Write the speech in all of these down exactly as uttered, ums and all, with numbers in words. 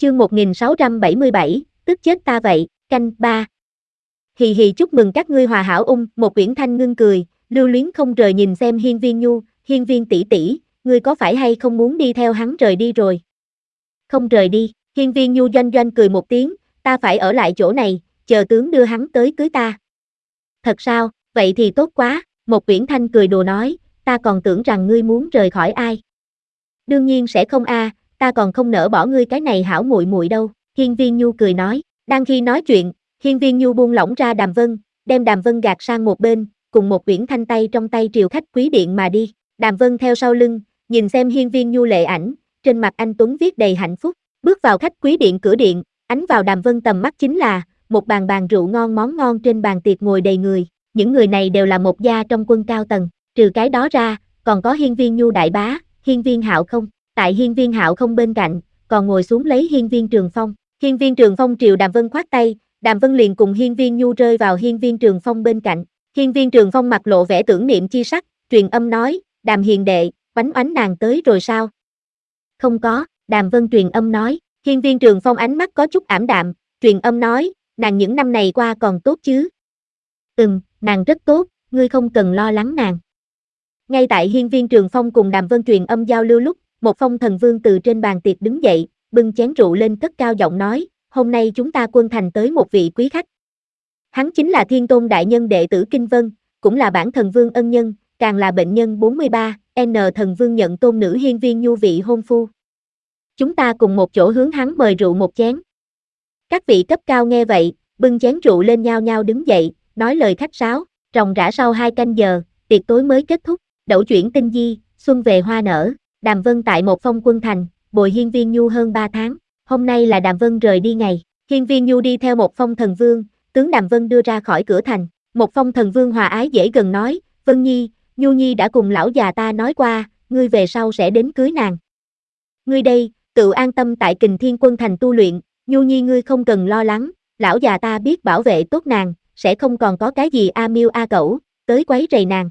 Chương một nghìn sáu trăm bảy mươi bảy, tức chết ta vậy, canh ba. Hì hì, chúc mừng các ngươi hòa hảo ung, một Uyển Thanh ngưng cười, lưu luyến không rời nhìn xem Hiên Viên Nhu, Hiên Viên tỷ tỷ, ngươi có phải hay không muốn đi theo hắn rời đi rồi? Không rời đi, Hiên Viên Nhu doanh doanh cười một tiếng, ta phải ở lại chỗ này, chờ tướng đưa hắn tới cưới ta. Thật sao, vậy thì tốt quá, một Uyển Thanh cười đùa nói, ta còn tưởng rằng ngươi muốn rời khỏi ai. Đương nhiên sẽ không a, ta còn không nỡ bỏ ngươi cái này hảo muội muội đâu, Hiên Viên Nhu cười nói, đang khi nói chuyện, Hiên Viên Nhu buông lỏng ra Đàm Vân, đem Đàm Vân gạt sang một bên, cùng một Uyển Thanh tay trong tay triều khách quý điện mà đi, Đàm Vân theo sau lưng, nhìn xem Hiên Viên Nhu lệ ảnh, trên mặt anh tuấn viết đầy hạnh phúc, bước vào khách quý điện cửa điện, ánh vào Đàm Vân tầm mắt chính là, một bàn bàn rượu ngon món ngon trên bàn tiệc ngồi đầy người, những người này đều là một gia trong quân cao tầng, trừ cái đó ra, còn có Hiên Viên Nhu đại bá, Hiên Viên Hạo không, tại Hiên Viên Hạo không bên cạnh, còn ngồi xuống lấy Hiên Viên Trường Phong, Hiên Viên Trường Phong triều Đàm Vân khoát tay, Đàm Vân liền cùng Hiên Viên Nhu rơi vào Hiên Viên Trường Phong bên cạnh, Hiên Viên Trường Phong mặt lộ vẻ tưởng niệm chi sắc, truyền âm nói, Đàm hiền đệ, oánh oánh nàng tới rồi sao? Không có, Đàm Vân truyền âm nói, Hiên Viên Trường Phong ánh mắt có chút ảm đạm, truyền âm nói, nàng những năm này qua còn tốt chứ? Ừm, nàng rất tốt, ngươi không cần lo lắng nàng. Ngay tại Hiên Viên Trường Phong cùng Đàm Vân truyền âm giao lưu lúc, một phong thần vương từ trên bàn tiệc đứng dậy, bưng chén rượu lên cất cao giọng nói, hôm nay chúng ta quân thành tới một vị quý khách. Hắn chính là Thiên Tôn đại nhân đệ tử Kinh Vân, cũng là bản thần vương ân nhân, càng là bệnh nhân bốn mươi ba, N thần vương nhận tôn nữ Hiên Viên Nhu vị hôn phu. Chúng ta cùng một chỗ hướng hắn mời rượu một chén. Các vị cấp cao nghe vậy, bưng chén rượu lên nhao nhao đứng dậy, nói lời khách sáo, ròng rã sau hai canh giờ, tiệc tối mới kết thúc, đẩu chuyển tinh di, xuân về hoa nở, Đàm Vân tại một phong quân thành, bồi Hiên Viên Nhu hơn ba tháng, hôm nay là Đàm Vân rời đi ngày, Hiên Viên Nhu đi theo một phong thần vương, tướng Đàm Vân đưa ra khỏi cửa thành, một phong thần vương hòa ái dễ gần nói, Vân Nhi, Nhu Nhi đã cùng lão già ta nói qua, ngươi về sau sẽ đến cưới nàng. Ngươi đây, tự an tâm tại Kình Thiên quân thành tu luyện, Nhu Nhi ngươi không cần lo lắng, lão già ta biết bảo vệ tốt nàng, sẽ không còn có cái gì a miêu a cẩu, tới quấy rầy nàng.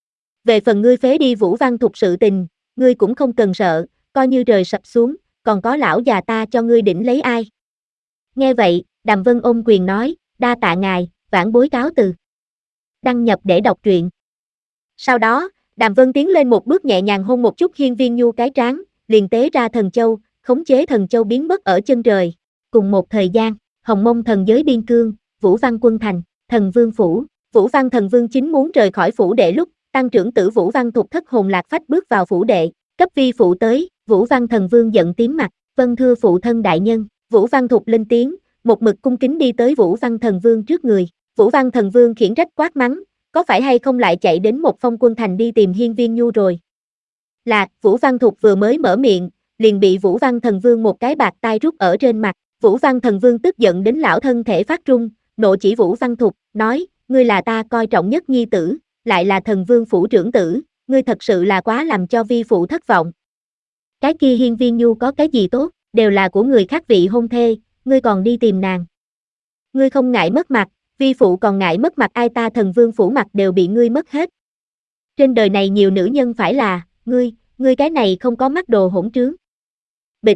Về phần ngươi phế đi Vũ Văn Thục sự tình, ngươi cũng không cần sợ, coi như trời sập xuống, còn có lão già ta cho ngươi đỉnh lấy ai. Nghe vậy, Đàm Vân ôm quyền nói, đa tạ ngài, vãn bối cáo từ. Đăng nhập để đọc truyện. Sau đó, Đàm Vân tiến lên một bước nhẹ nhàng hôn một chút Hiên Viên Nhu cái trán, liền tế ra thần châu, khống chế thần châu biến mất ở chân trời. Cùng một thời gian, Hồng Mông thần giới biên cương, Vũ Văn quân thành, thần vương phủ, Vũ Văn thần vương chính muốn rời khỏi phủ đệ lúc, tăng trưởng tử Vũ Văn Thục thất hồn lạc phách bước vào phủ đệ, cấp vi phụ tới, Vũ Văn thần vương giận tím mặt, vân thưa phụ thân đại nhân, Vũ Văn Thục lên tiếng, một mực cung kính đi tới Vũ Văn thần vương trước người, Vũ Văn thần vương khiển trách quát mắng, có phải hay không lại chạy đến một phong quân thành đi tìm Hiên Viên Nhu rồi? Lạc, Vũ Văn Thục vừa mới mở miệng, liền bị Vũ Văn thần vương một cái bạt tai rút ở trên mặt, Vũ Văn thần vương tức giận đến lão thân thể phát run, nộ chỉ Vũ Văn Thục, nói, ngươi là ta coi trọng nhất nhi tử, lại là thần vương phủ trưởng tử, ngươi thật sự là quá làm cho vi phụ thất vọng. Cái kia Hiên Viên Nhu có cái gì tốt, đều là của người khác vị hôn thê, ngươi còn đi tìm nàng. Ngươi không ngại mất mặt, vi phụ còn ngại mất mặt ai, ta thần vương phủ mặt đều bị ngươi mất hết. Trên đời này nhiều nữ nhân phải là, ngươi, ngươi cái này không có mắt đồ hỗn trướng. Bịch.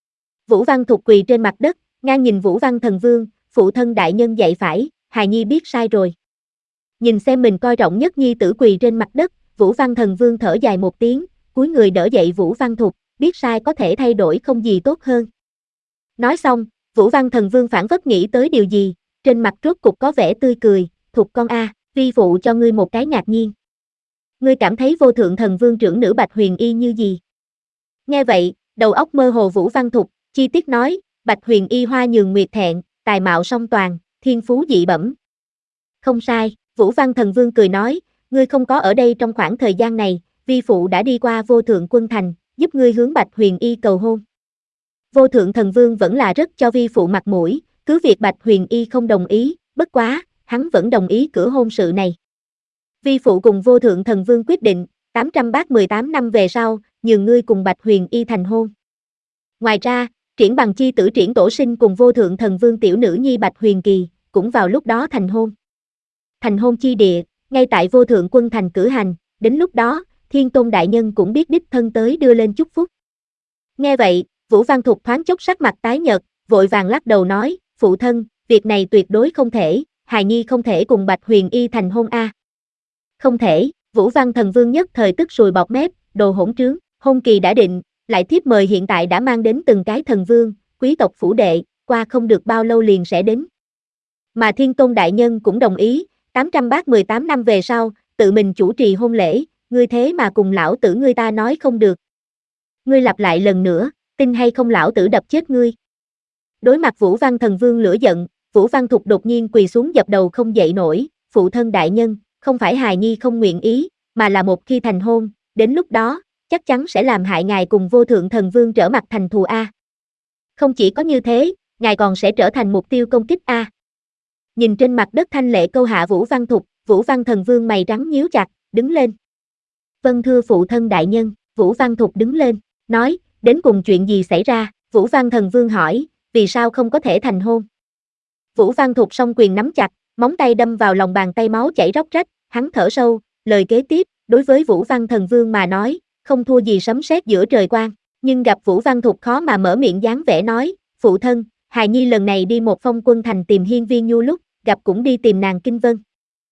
Vũ Văn Thục quỳ trên mặt đất, ngang nhìn Vũ Văn thần vương, phụ thân đại nhân dạy phải, hài nhi biết sai rồi. Nhìn xem mình coi trọng nhất nhi tử quỳ trên mặt đất, Vũ Văn thần vương thở dài một tiếng, cúi người đỡ dậy Vũ Văn Thục, biết sai có thể thay đổi không gì tốt hơn. Nói xong, Vũ Văn thần vương phản phất nghĩ tới điều gì, trên mặt rốt cục có vẻ tươi cười, Thục con a, vi phụ cho ngươi một cái ngạc nhiên. Ngươi cảm thấy vô thượng thần vương trưởng nữ Bạch Huyền Y như gì? Nghe vậy, đầu óc mơ hồ Vũ Văn Thục, chi tiết nói, Bạch Huyền Y hoa nhường nguyệt thẹn, tài mạo song toàn, thiên phú dị bẩm. Không sai, Vũ Văn thần vương cười nói, ngươi không có ở đây trong khoảng thời gian này, vi phụ đã đi qua vô thượng quân thành, giúp ngươi hướng Bạch Huyền Y cầu hôn. Vô thượng thần vương vẫn là rất cho vi phụ mặt mũi, cứ việc Bạch Huyền Y không đồng ý, bất quá, hắn vẫn đồng ý cử hôn sự này. Vi phụ cùng vô thượng thần vương quyết định, tám trăm bát mười tám năm về sau, nhường ngươi cùng Bạch Huyền Y thành hôn. Ngoài ra, Triển Bằng chi tử Triển Tổ Sinh cùng vô thượng thần vương tiểu nữ nhi Bạch Huyền Kỳ, cũng vào lúc đó thành hôn. Thành hôn chi địa, ngay tại vô thượng quân thành cử hành, đến lúc đó, Thiên Tôn đại nhân cũng biết đích thân tới đưa lên chúc phúc. Nghe vậy, Vũ Văn Thục thoáng chốc sắc mặt tái nhợt, vội vàng lắc đầu nói, phụ thân, việc này tuyệt đối không thể, hài nhi không thể cùng Bạch Huyền Y thành hôn a. Không thể, Vũ Văn Thần Vương nhất thời tức sùi bọt mép, đồ hỗn trướng, hôn kỳ đã định, lại thiếp mời hiện tại đã mang đến từng cái thần vương, quý tộc phủ đệ, qua không được bao lâu liền sẽ đến. Mà Thiên Tôn đại nhân cũng đồng ý, tám trăm bát mười tám năm về sau, tự mình chủ trì hôn lễ, ngươi thế mà cùng lão tử ngươi ta nói không được. Ngươi lặp lại lần nữa, tin hay không lão tử đập chết ngươi. Đối mặt Vũ Văn Thần Vương lửa giận, Vũ Văn Thục đột nhiên quỳ xuống dập đầu không dậy nổi, phụ thân đại nhân, không phải hài nhi không nguyện ý, mà là một khi thành hôn, đến lúc đó, chắc chắn sẽ làm hại ngài cùng vô thượng thần vương trở mặt thành thù a. Không chỉ có như thế, ngài còn sẽ trở thành mục tiêu công kích a. Nhìn trên mặt đất thanh lệ câu hạ Vũ Văn Thục, Vũ Văn Thần Vương mày trắng nhíu chặt, đứng lên. Vâng thưa phụ thân đại nhân, Vũ Văn Thục đứng lên, nói, đến cùng chuyện gì xảy ra, Vũ Văn Thần Vương hỏi, vì sao không có thể thành hôn. Vũ Văn Thục song quyền nắm chặt, móng tay đâm vào lòng bàn tay máu chảy róc rách, hắn thở sâu, lời kế tiếp, đối với Vũ Văn Thần Vương mà nói, không thua gì sấm sét giữa trời quang, nhưng gặp Vũ Văn Thục khó mà mở miệng dáng vẻ nói, phụ thân, hài nhi lần này đi một phong quân thành tìm Hiên Viên Nhu lúc, gặp cũng đi tìm nàng Kinh Vân.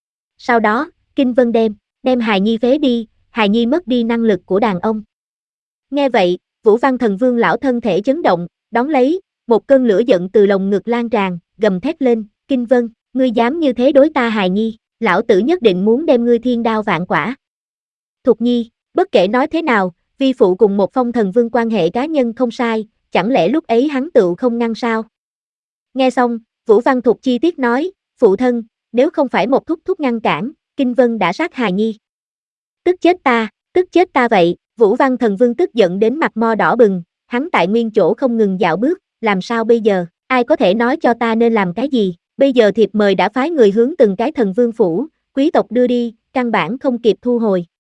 Sau đó, Kinh Vân đem, đem hài nhi phế đi, hài nhi mất đi năng lực của đàn ông. Nghe vậy, Vũ Văn Thần Vương lão thân thể chấn động, đón lấy, một cơn lửa giận từ lồng ngực lan tràn, gầm thét lên, Kinh Vân, ngươi dám như thế đối ta hài nhi, lão tử nhất định muốn đem ngươi thiên đao vạn quả. Thục nhi, bất kể nói thế nào, vi phụ cùng một phong thần vương quan hệ cá nhân không sai, chẳng lẽ lúc ấy hắn tựu không ngăn sao? Nghe xong, Vũ Văn Thục chi tiết nói, phụ thân, nếu không phải một thúc thúc ngăn cản, Kinh Vân đã sát hài nhi. Tức chết ta, tức chết ta vậy, Vũ Văn Thần Vương tức giận đến mặt mo đỏ bừng, hắn tại nguyên chỗ không ngừng dạo bước, làm sao bây giờ, ai có thể nói cho ta nên làm cái gì, bây giờ thiệp mời đã phái người hướng từng cái thần vương phủ, quý tộc đưa đi, căn bản không kịp thu hồi.